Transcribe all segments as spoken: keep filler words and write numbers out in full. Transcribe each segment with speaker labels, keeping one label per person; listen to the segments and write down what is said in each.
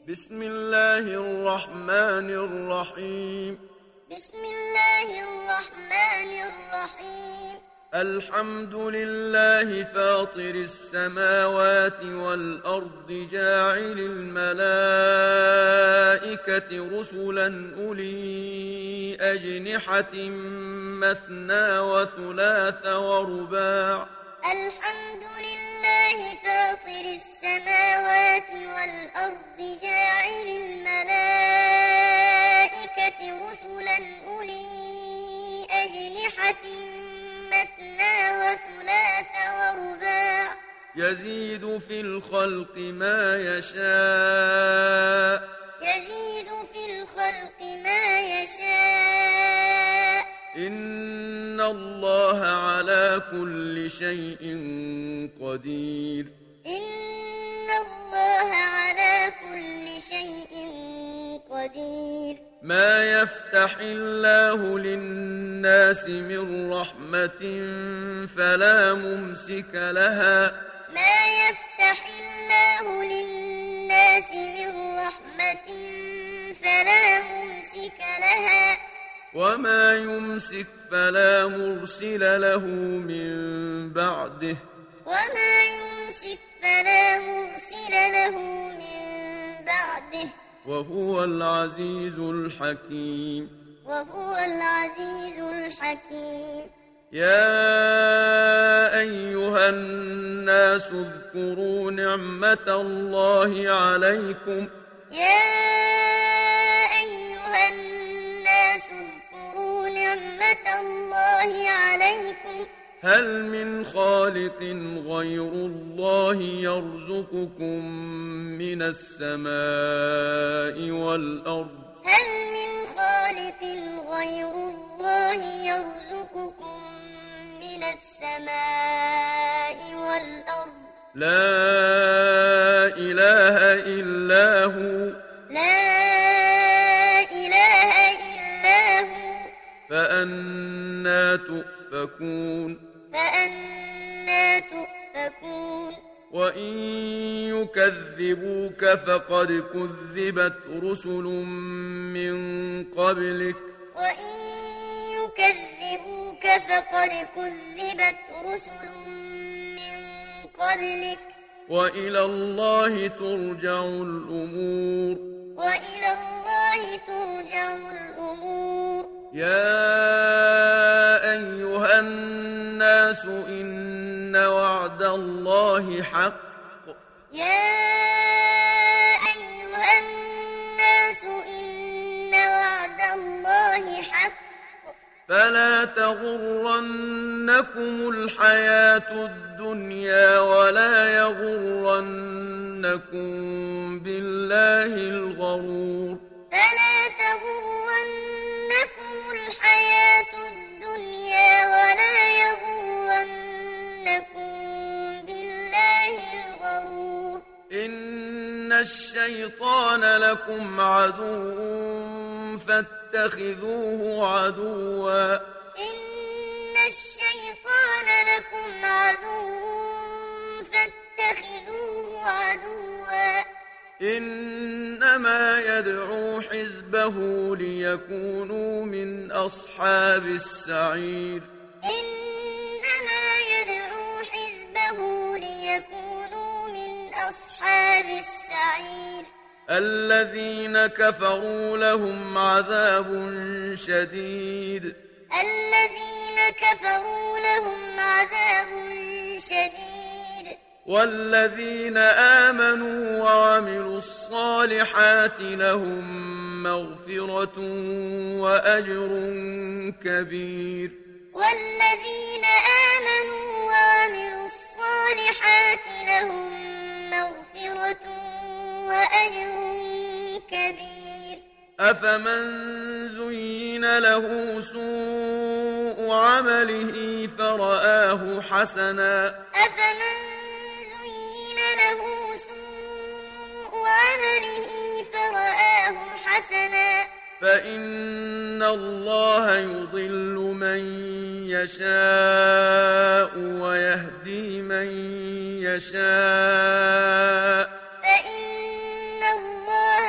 Speaker 1: بسم الله الرحمن الرحيم
Speaker 2: بسم الله الرحمن الرحيم
Speaker 1: الحمد لله فاطر السماوات والأرض جاعل الملائكة رسلا أولي أجنحة مثنى وثلاث ورباع
Speaker 2: الحمد لله فاطر السماوات والأرض جاعل الملائكة رسلا أولي أجنحة مثنى وثلاث ورباع
Speaker 1: يزيد في الخلق ما يشاء
Speaker 2: يزيد في الخلق ما يشاء
Speaker 1: إن الله على كل شيء قدير
Speaker 2: إن الله على كل شيء قدير
Speaker 1: ما يفتح الله للناس من رحمة فلا ممسك لها
Speaker 2: ما يفتح الله للناس من رحمة فلا ممسك لها
Speaker 1: وما يمسك فلا مرسل له من بعده
Speaker 2: وما يمسك فلا مرسل له من بعده
Speaker 1: وهو العزيز الحكيم
Speaker 2: وهو العزيز الحكيم
Speaker 1: يا أيها الناس اذكروا نعمة الله عليكم
Speaker 2: يا أيها الناس اذكروا نعمة الله عليكم
Speaker 1: هل من خالق غير الله يرزقكم من السماء والأرض
Speaker 2: هل من خالق غير الله يرزقكم من السماء والأرض
Speaker 1: لا إله إلا هو
Speaker 2: لا إله إلا هو
Speaker 1: فأنى تؤفكون
Speaker 2: فأنى تؤفكون
Speaker 1: وإن يكذبوك فقد كذبت رسل من قبلك
Speaker 2: وإن يكذبوك فقد كذبت رسل من قبلك
Speaker 1: وإلى الله ترجع الأمور
Speaker 2: وإلى الله ترجع الأمور
Speaker 1: يا أيها الناس إن وعد الله حق
Speaker 2: يا أيها الناس إن وعد الله حق
Speaker 1: فلا تغرنكم الحياة الدنيا ولا يغرنكم بالله الغرور
Speaker 2: فلا تغرنكم الحياة الدنيا ولا يغرنكم بالله الغرور
Speaker 1: إن الشيطان لكم عدو فاتخذوه عدوا
Speaker 2: إن الشيطان لكم عدو فاتخذوه عدوا
Speaker 1: إنما يدعو حزبه ليكونوا من أصحاب السعير
Speaker 2: إنما يدعو حزبه ليكونوا من أصحاب السعير
Speaker 1: الذين كفروا لهم عذاب شديد
Speaker 2: الذين كفروا لهم عذاب شديد
Speaker 1: والذين آمنوا وعملوا الصالحات لهم مغفرة وأجر كبير
Speaker 2: والذين آمنوا وعملوا الصالحات لهم مغفرة وأجر كبير
Speaker 1: أفمن زين له سوء عمله فرآه حسنا
Speaker 2: أفمن زين له سوء عمله فرآه حسنا
Speaker 1: فإن الله يضل من يشاء ويهدي من يشاء
Speaker 2: فإن الله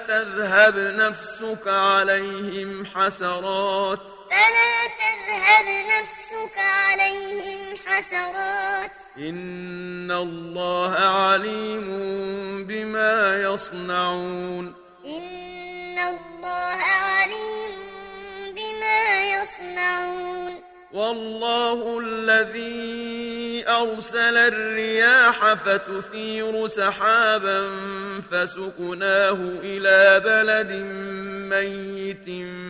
Speaker 1: تذهب نفسك عليهم حسرات
Speaker 2: فلا تذهب نفسك عليهم حسرات
Speaker 1: إن الله عليم بما يصنعون
Speaker 2: إن الله عليم بما يصنعون
Speaker 1: والله الذي أرسل الرياح فتثير سحابا فسقناه إلى بلد ميت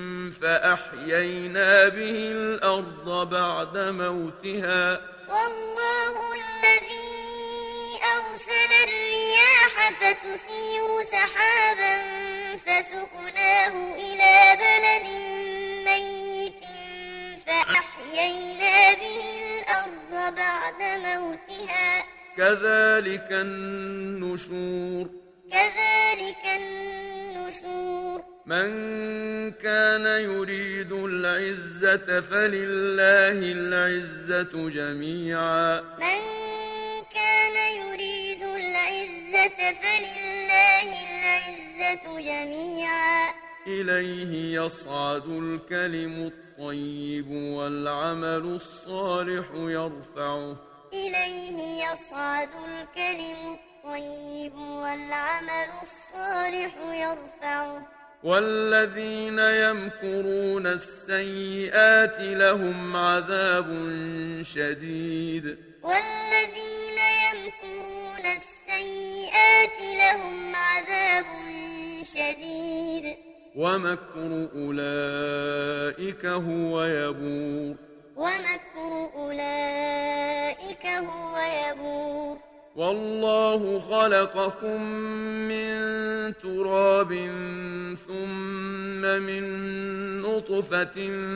Speaker 1: فأحيينا به الأرض بعد موتها
Speaker 2: والله الذي أرسل الرياح فتثير سحابا فسقناه إلى بلد ميت فأحيينا به الأرض بعد موتها
Speaker 1: كذلك النشور
Speaker 2: كذلك النشور
Speaker 1: من كان يريد العزة فلله العزة جميعا
Speaker 2: من كان يريد العزة فلله العزة جميعا
Speaker 1: إليه يصعد الكلم الطيب والعمل الصالح يرفعه
Speaker 2: إليه يصعد الكلم الطيب والعمل الصالح يرفعه
Speaker 1: والذين يمكرون السيئات لهم عذاب شديد
Speaker 2: والذين يمكرون السيئات لهم عذاب شديد
Speaker 1: ومكر أولئك هو يبور
Speaker 2: ومكر أولئك هو يبور
Speaker 1: والله خلقكم من تراب ثم من نطفة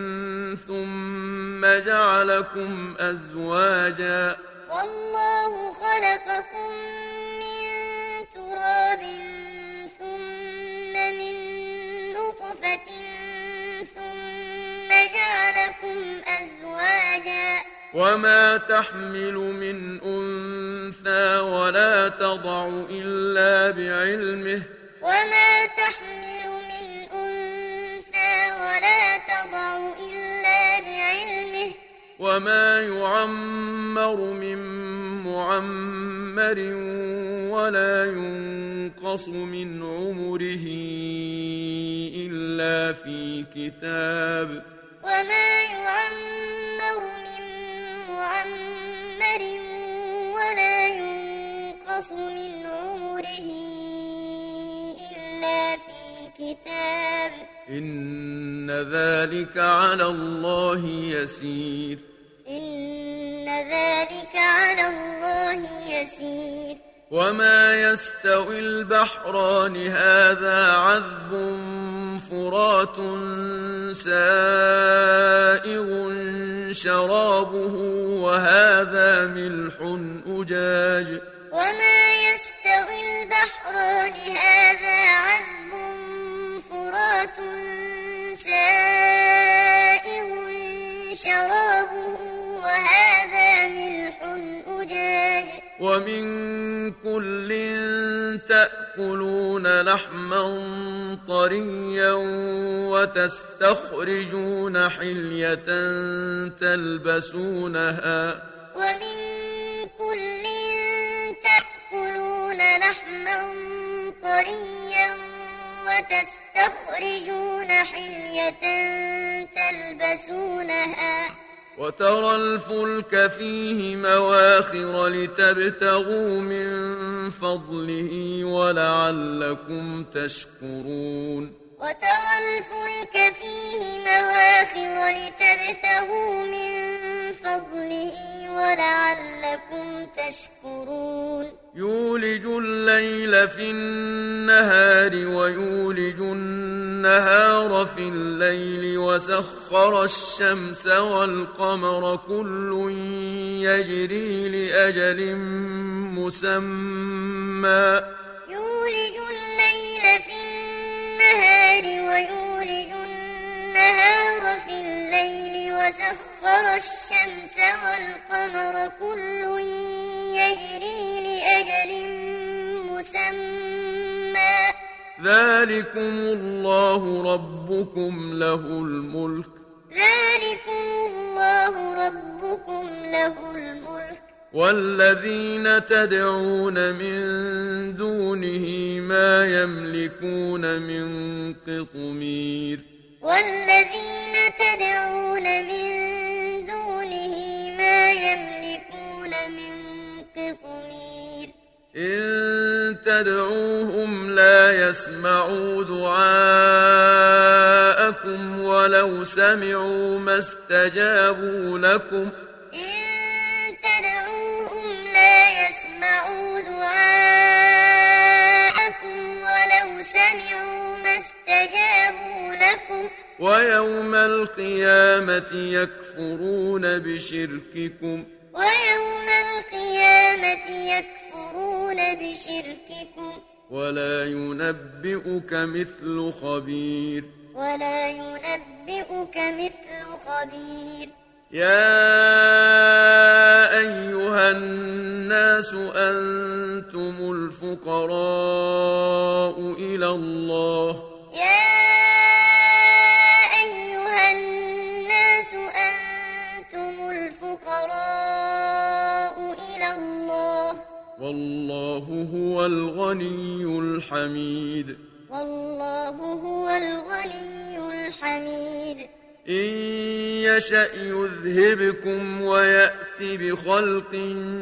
Speaker 1: ثم جعلكم أزواجا
Speaker 2: والله خلقكم من تراب ثم من نطفة ثم جعلكم أزواجا
Speaker 1: وما تحمل من أنثى ولا تضع إلا بعلمه
Speaker 2: وما تحمل من أنثى ولا تضع إلا بعلمه
Speaker 1: وما يعمر من معمر ولا ينقص من عمره إلا في كتاب
Speaker 2: وما يعمر من معمر ولا ينقص من عمره إلا في كتاب
Speaker 1: إن ذلك على الله يسير
Speaker 2: إن ذلك على الله يسير
Speaker 1: وما يستوي البحران هذا عذب فرات سائغ شرابه وهذا ملح أجاج
Speaker 2: وما يستوي البحران هذا عذب فرات سائغ شرابه وهذا ملح أجاج
Speaker 1: ومن كل تأكلون لحما طريا وتستخرجون حلية تلبسونها
Speaker 2: ومن كل تأكلون لحما طريا وتستخرجون حلية تلبسونها
Speaker 1: وترى الفلك فيه مواخر لتبتغوا من فضله ولعلكم تشكرون
Speaker 2: وترى الفلك فيه مواخر لتبتغوا من فضله ولعلكم تشكرون
Speaker 1: يولج الليل في النهار ويولج النهار في الليل وسخر الشمس والقمر كل يجري لأجل مسمى
Speaker 2: يولج الليل في النهار ويولج النهار في الليل وسخر الشمس والقمر كل يجري لأجل مسمى
Speaker 1: ذلكم الله ربكم له الملك
Speaker 2: ذلكم الله ربكم له الملك
Speaker 1: والذين تدعون من دونه ما يملكون من قطمير
Speaker 2: والذين تدعون من دونه ما يملكون من قطمير
Speaker 1: إن تدعوهم لا يسمعوا دعاءكم ولو سمعوا ما استجابوا لكم
Speaker 2: إن تدعوهم لا يسمعوا دعاءكم ولو سمعوا ما استجابوا لكم
Speaker 1: ويوم القيامة يكفرون بشرككم
Speaker 2: ويوم القيامة يكفرون بشرككم
Speaker 1: ولا ينبئك مثل خبير
Speaker 2: ولا ينبئك مثل خبير
Speaker 1: يا أيها الناس أنتم الفقراء إلى الله
Speaker 2: يا أيها الناس أنتم الفقراء إلى الله
Speaker 1: والله هو الغني الحميد
Speaker 2: والله هو الغني الحميد
Speaker 1: إن يشأ يذهبكم ويأت بخلق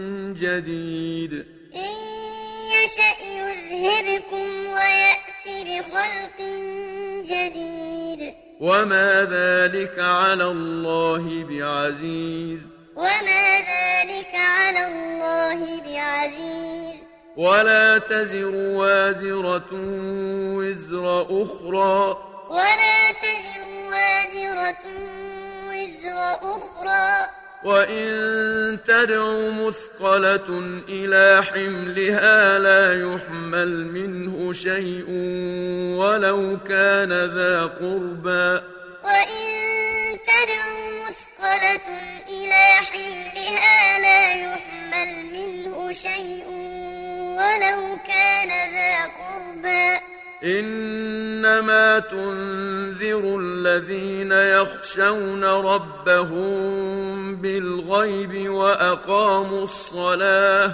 Speaker 1: جديد
Speaker 2: إن يشأ يذهبكم ويأت بخلق جديد
Speaker 1: وما ذلك على الله بعزيز
Speaker 2: وما ذلك على الله بعزيز
Speaker 1: ولا تزر وازرة وزر أخرى
Speaker 2: ولا تزر وازرة وزر أخرى
Speaker 1: وإن تدع مثقلة إلى حملها لا يحمل منه شيء ولو كان ذا قربى
Speaker 2: وإن تدع مثقلة إلى حملها لا يحمل منه شيء ولو كان ذا قربى
Speaker 1: إنما تنذر الذين يخشون ربهم بالغيب وأقاموا الصلاة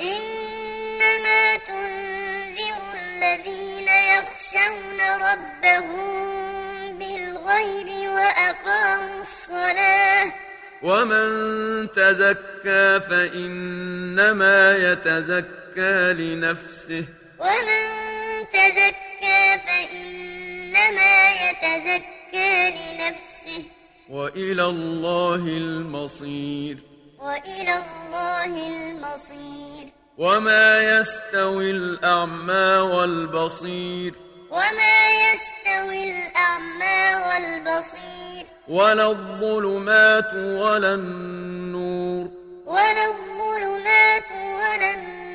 Speaker 2: إنما تنذر الذين يخشون ربهم بالغيب وأقاموا الصلاة
Speaker 1: ومن تزكى فإنما يتزكى لنفسه
Speaker 2: ومن تزكى فإنما يتزكى لنفسه
Speaker 1: وإلى الله المصير
Speaker 2: وإلى الله المصير
Speaker 1: وما يستوي الأعمى والبصير
Speaker 2: وما يستوي الأعمى والبصير
Speaker 1: ولا الظلمات ولا النور
Speaker 2: ولا الظلمات ولا النور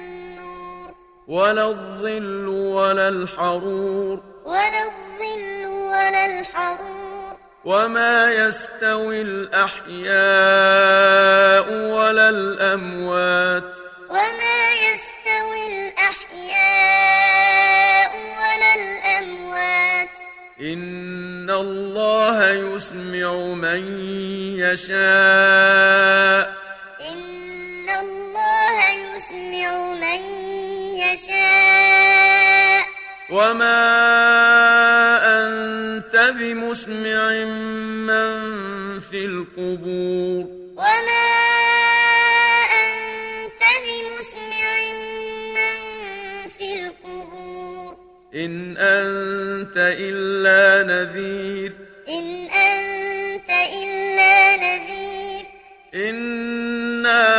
Speaker 1: ولا الظل ولا الحرور
Speaker 2: ولا الظل ولا الحرور
Speaker 1: وما يستوي الأحياء ولا الأموات
Speaker 2: وما يستوي الأحياء ولا الأموات
Speaker 1: إن الله يسمع من يشاء
Speaker 2: إن الله يسمع من يشاء
Speaker 1: وما أنت بمسمع من في القبور
Speaker 2: وما أنت بمسمع من في القبور
Speaker 1: إن أنت إلا نذير
Speaker 2: إن أنت إلا نذير
Speaker 1: إنا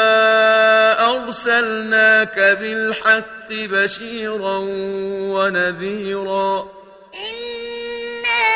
Speaker 1: أرسلناك بالحق بشيرا ونذيرا
Speaker 2: إنا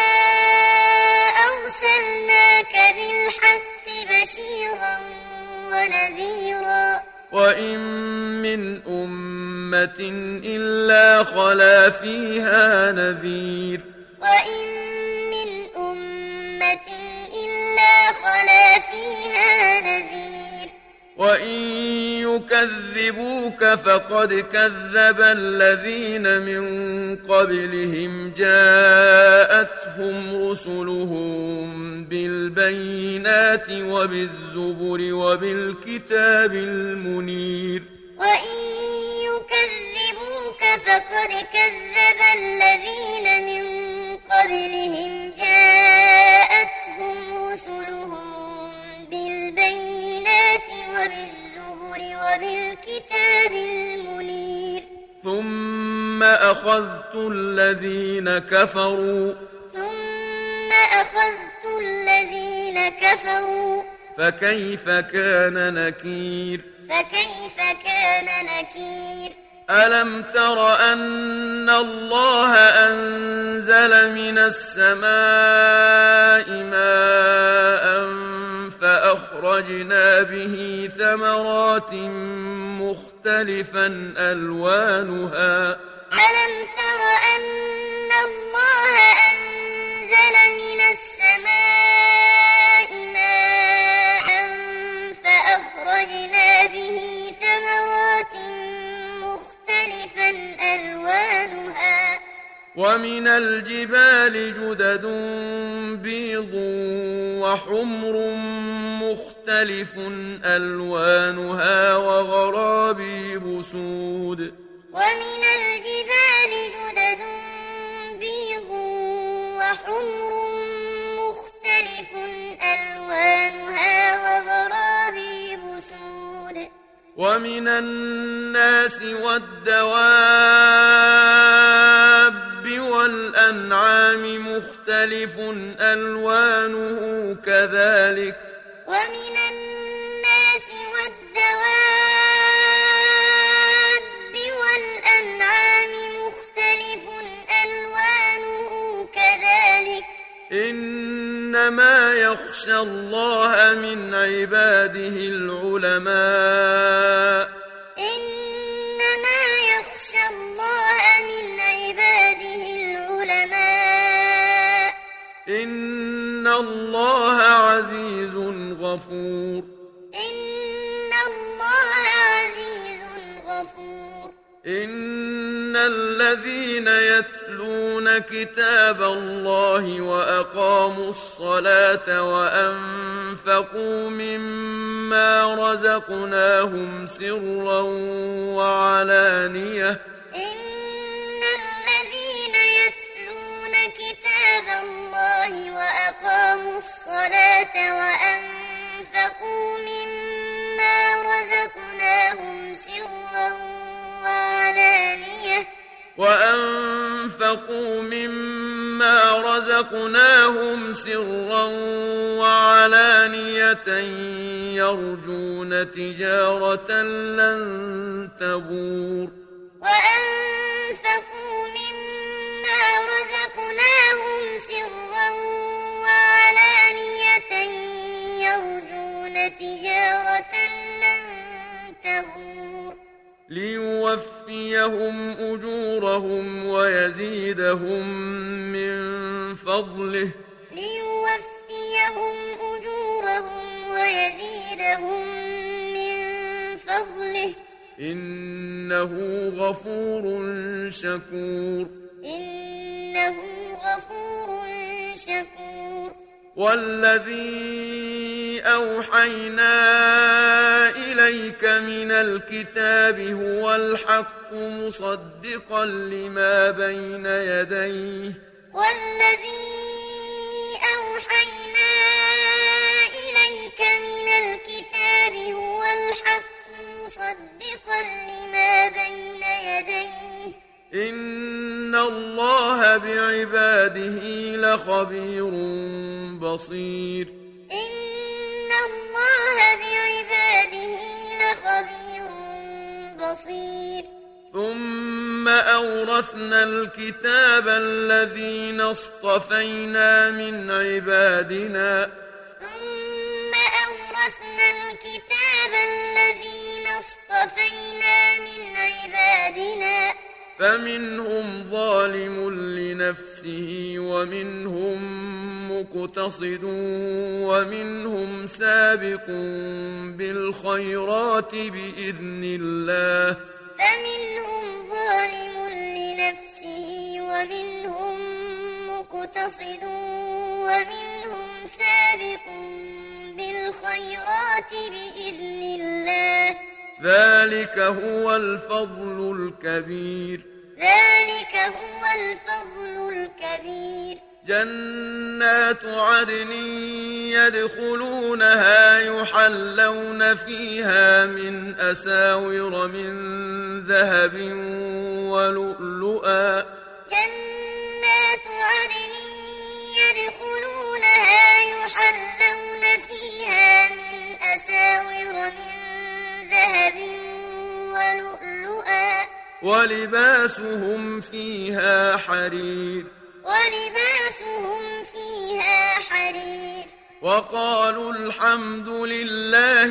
Speaker 2: أرسلناك بالحق بشيرا ونذيرا
Speaker 1: وإن من أمة إلا خلا فيها نذير
Speaker 2: وإن من أمة إلا خلا فيها نذير
Speaker 1: وإن يكذبوك فقد كذب الذين من قبلهم جاءتهم رسلهم بالبينات وبالزبر وبالكتاب المنير
Speaker 2: وإن يكذبوك فقد كذب الذين من قبلهم جاءتهم رسلهم بالبينات وبالزبر وبالكتاب المنير
Speaker 1: ثم أخذت الذين كفروا
Speaker 2: ثم أخذت الذين كفروا
Speaker 1: فكيف كان نكير
Speaker 2: فكيف كان نكير
Speaker 1: ألم تر أن الله أنزل من السماء ماء فأخرجنا به ثمرات مختلفا ألوانها
Speaker 2: ألم تر أن الله أنزل من السماء ماء فأخرجنا به ثمرات مختلفا ألوانها
Speaker 1: ومن الجبال جدد بيض وحمر مختلف ألوانها وغرابيب سود
Speaker 2: ومن الجبال جدد بيض وحمر مختلف ألوانها وغرابيب سود
Speaker 1: ومن الناس والدواب والأنعام مختلف ألوانه كذلك
Speaker 2: ومن الناس والدواب والأنعام مختلف ألوانه كذلك
Speaker 1: إنما يخشى الله من عباده العلماء
Speaker 2: إنما يخشى الله من عباده العلماء
Speaker 1: إن الله عزيز غفور
Speaker 2: إن الله عزيز غفور
Speaker 1: إن الذين يتلون كتاب الله وأقاموا الصلاة وأنفقوا مما رزقناهم سرا وعلانية
Speaker 2: إن الذين يتلون كتاب الله وأقاموا الصلاة وأنفقوا مما رزقناهم سرا وعلانية
Speaker 1: وأنفقوا مما رزقناهم سرا وعلانية يرجون تجارة لن تبور
Speaker 2: وأنفقوا مما رزقناهم سرا وعلانية يرجون تجارة لن تبور
Speaker 1: ليوفيهم أجورهم ويزيدهم من فضله
Speaker 2: ليوفيهم أجورهم ويزيدهم من فضله
Speaker 1: إنه غفور شكور
Speaker 2: إنه غفور شكور
Speaker 1: والذي أوحينا إليك من الكتاب هو الحق مصدقا لما بين يديه
Speaker 2: والذي أوحينا إليك من الكتاب هو الحق مصدقا لما بين يديه
Speaker 1: إن الله بعباده لخبير بصير
Speaker 2: إن الله بعباده لخبير بصير
Speaker 1: ثم أورثنا الكتاب الذين اصطفينا من عبادنا
Speaker 2: ثم أورثنا الكتاب الذين اصطفينا من عبادنا
Speaker 1: فمنهم ظالم لنفسه ومنهم مقتصد ومنهم سابق بالخيرات بإذن الله
Speaker 2: فمنهم ظالم لنفسه ومنهم مقتصد ومنهم سابق بالخيرات بإذن الله
Speaker 1: ذلك هو الفضل الكبير
Speaker 2: ذلك هو الفضل الكبير
Speaker 1: جنات عدن يدخلونها يحلون فيها من أساور من ذهب ولؤلؤا
Speaker 2: جنات عدن يدخلونها يحلون فيها من أساور من ذهب ولؤلؤا
Speaker 1: ولباسهم فيها حرير
Speaker 2: ولباسهم فيها حرير
Speaker 1: وقالوا الحمد لله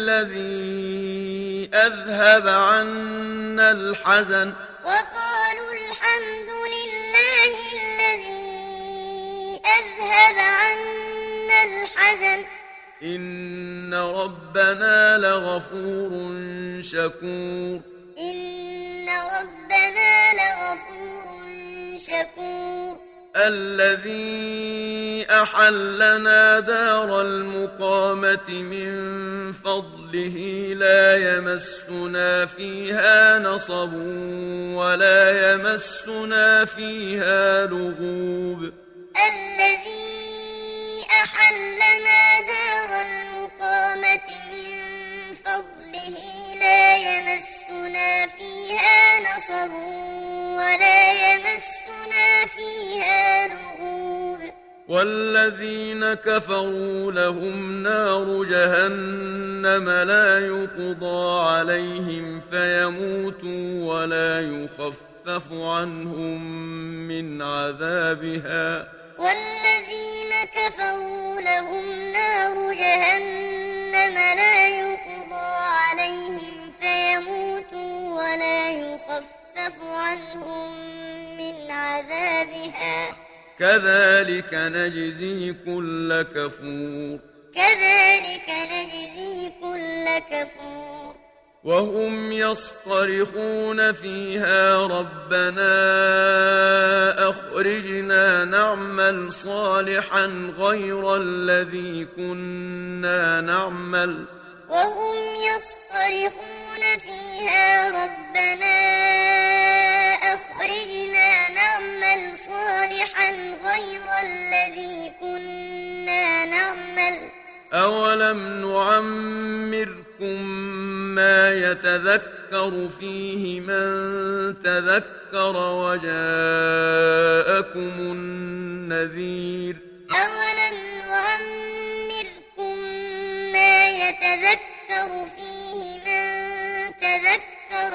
Speaker 1: الذي أذهب عنا الحزن
Speaker 2: وقالوا الحمد لله الذي أذهب عنا الحزن
Speaker 1: إن ربنا لغفور شكور
Speaker 2: إن ربنا لغفور شكور
Speaker 1: الذي أحلنا دار المقامة من فضله لا يمسنا فيها نصب ولا يمسنا فيها لغوب
Speaker 2: الذي أحلنا دار المقامة من فضله لا يمسنا فيها نصب ولا يمسنا فيها لغوب
Speaker 1: والذين كفروا لهم نار جهنم لا يقضى عليهم فيموتوا ولا يخفف عنهم من عذابها
Speaker 2: والذين كفروا لهم نار جهنم لا يقضى عليهم فيموتوا ولا يخفف عنهم من عذابها
Speaker 1: كذلك نجزي كل كفور
Speaker 2: كذلك نجزي كل كفور
Speaker 1: وهم يصطرخون فيها ربنا أخرجنا نعمل صالحا غير الذي كنا نعمل
Speaker 2: وهم يصطرخون فيها ربنا أخرجنا نعمل صالحا غير الذي كنا نعمل
Speaker 1: أولم نعمركم ما يتذكر فيه من تذكر وجاءكم النذير
Speaker 2: أولم نعمركم ما يتذكر فيه من تذكر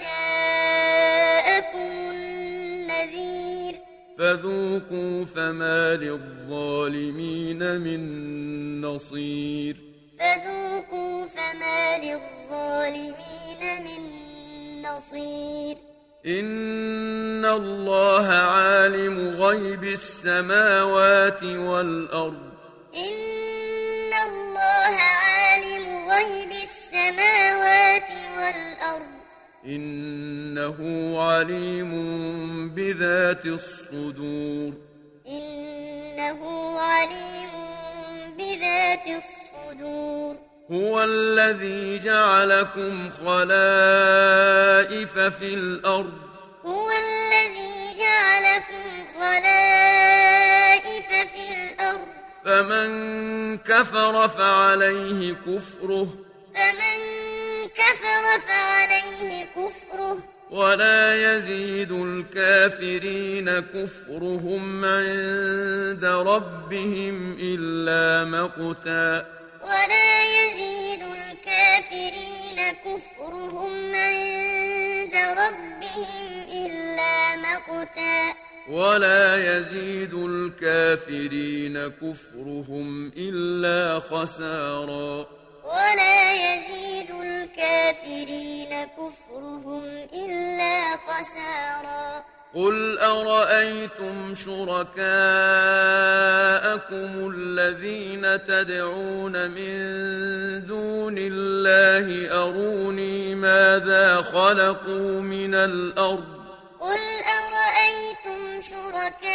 Speaker 2: وجاءكم النذير
Speaker 1: فذوقوا فما للظالمين من نصير
Speaker 2: فذوقوا فما للظالمين من نصير
Speaker 1: إن الله عالم غيب السماوات والأرض
Speaker 2: إن الله عالم غيب السماوات والأرض
Speaker 1: إنه عليم بذات الصدور
Speaker 2: إنه عليم بذات الصدور
Speaker 1: هو الذي جعلكم خلائف في الأرض
Speaker 2: هو الذي جعلكم خلائف في الأرض
Speaker 1: فمن كفر فعليه كفره
Speaker 2: فمن كفر فعليه كفره
Speaker 1: ولا يزيد الكافرين كفرهم عند ربهم إلا مقتا
Speaker 2: ولا يزيد الكافرين كفرهم عند ربهم إلا مقتا
Speaker 1: ولا يزيد الكافرين كفرهم إلا خسارا
Speaker 2: ولا يزيد الكافرين الكافرين كفرهم إلا خسارا
Speaker 1: قل أرأيتم شركاءكم الذين تدعون من دون الله أروني ماذا خلقوا من الأرض
Speaker 2: قل أرأيتم شركاءكم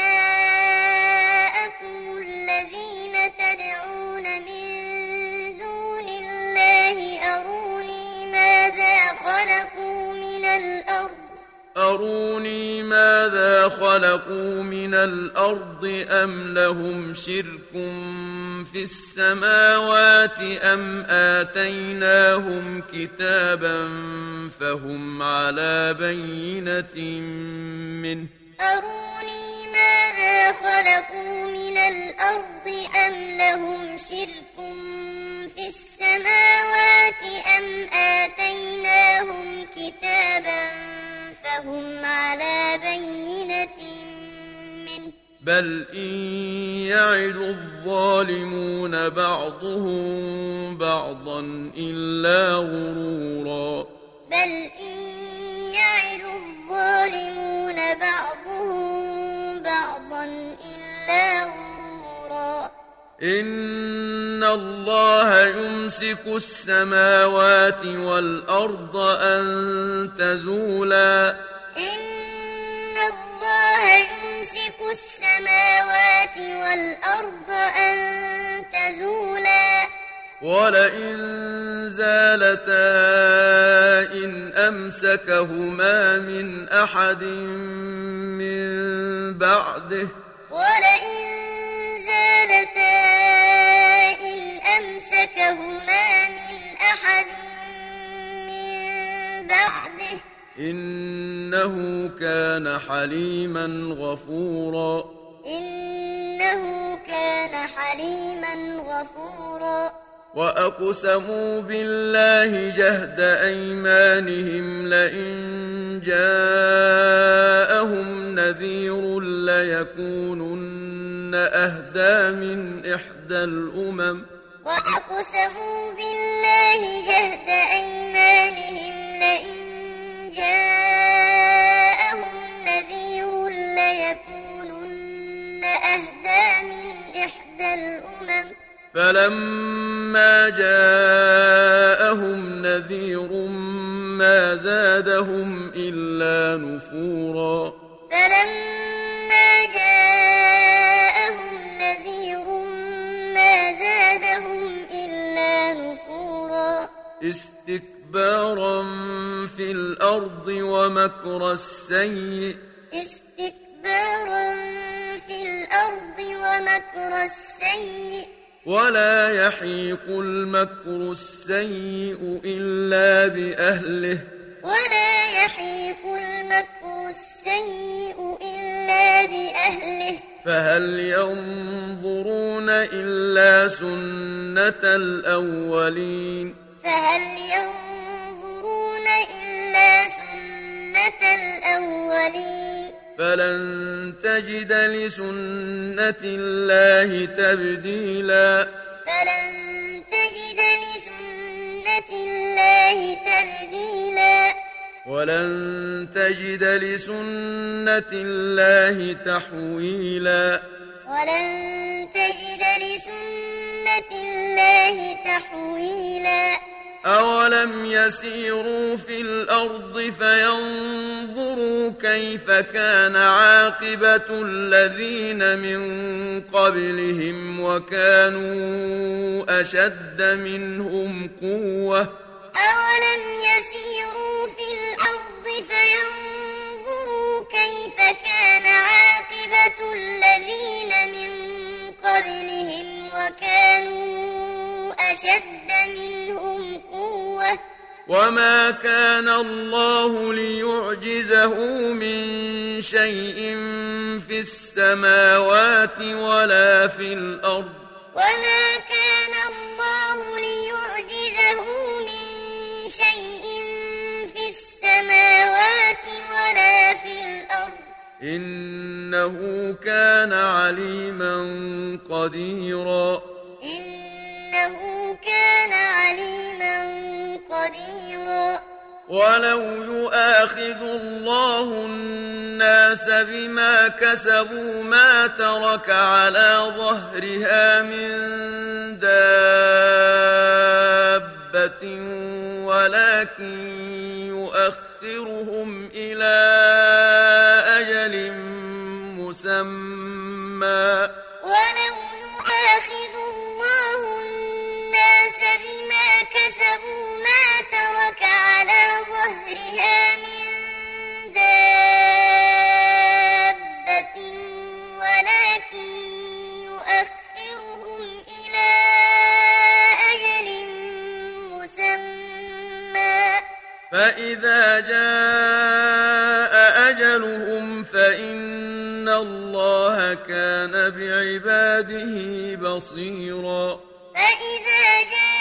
Speaker 2: الذين تدعون من دون الله أروني ماذا خلقوا من الأرض
Speaker 1: أروني ماذا خلقوا من الأرض أم لهم شرك في السماوات أم آتيناهم كتابا فهم على بينة منه
Speaker 2: أروني ماذا خلقوا من الأرض أم لهم شرك في السماوات أم آتيناهم كتابا فهم على بينة منه
Speaker 1: بل إن يعد الظالمون بعضهم بعضا إلا غرورا
Speaker 2: بل إن يعد الظالمون بعضهم بعضا إلا غرورا
Speaker 1: إن الله يمسك السماوات والأرض أن تزولا
Speaker 2: إن الله يمسك السماوات والأرض أن تزولا
Speaker 1: ولئن زالتا إن أمسكهما من أحد من بعده
Speaker 2: ولئن زالتا إن أمسكهما من أحد من بعده
Speaker 1: إنه كان حليما غفورا
Speaker 2: إنه كان حليما غفورا
Speaker 1: وأقسموا بالله جهد أيمانهم لئن جاءهم نذير ليكونن أهدى من إحدى الأمم
Speaker 2: وأقسموا بالله جهد أيمانهم لئن جاءهم نذير ليكونن أهدى من إحدى الأمم
Speaker 1: فلما جاءهم نذير ما زادهم إلا نفورا
Speaker 2: فلما جاءهم نذير ما زادهم إلا نفورا
Speaker 1: استكبارا في الأرض ومكر السيء
Speaker 2: استكبارا في الأرض ومكر السيء
Speaker 1: ولا يحيق المكر السيء إلا بأهله
Speaker 2: ولا يحيق المكر السيء إلا بأهله
Speaker 1: فهل ينظرون إلا سنة الأولين
Speaker 2: فهل ينظرون إلا سنة الأولين
Speaker 1: فلن تجد لسنة الله تبديلا
Speaker 2: فلن تجد لسنة الله تبديلا
Speaker 1: ولن تجد لسنة الله تحويلا
Speaker 2: ولن تجد لسنة الله تحويلا
Speaker 1: أولم يسيروا في الأرض فينظروا كيف كان عاقبة الذين من قبلهم وكانوا أشد منهم قوة
Speaker 2: أولم يسيروا في الأرض فينظروا كيف كان عاقبة الذين من قبلهم وكانوا أشد منهم قوة
Speaker 1: وما كان الله ليعجزه من شيء في السماوات ولا في الأرض
Speaker 2: وما كان الله ليعجزه من شيء في السماوات ولا في الأرض
Speaker 1: إنه كان عليما قديرا
Speaker 2: إنه كان عليما قديرا
Speaker 1: ولو يؤاخذ الله الناس بما كسبوا ما ترك على ظهرها من دابة ولكن يؤخرهم إلى أجل مسمى
Speaker 2: ولو يؤاخذ الله الناس بما كسبوا ما ترك على ظهرها من دابة ولكن يؤخرهم إلى أجل مسمى
Speaker 1: فإذا جاء أجلهم فإن الله كان بعباده بصيرا
Speaker 2: فإذا جاء